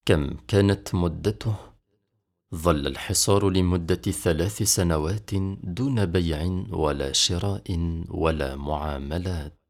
كم كانت مدته؟ ظل الحصار لمدة 3 سنوات دون بيع ولا شراء ولا معاملات.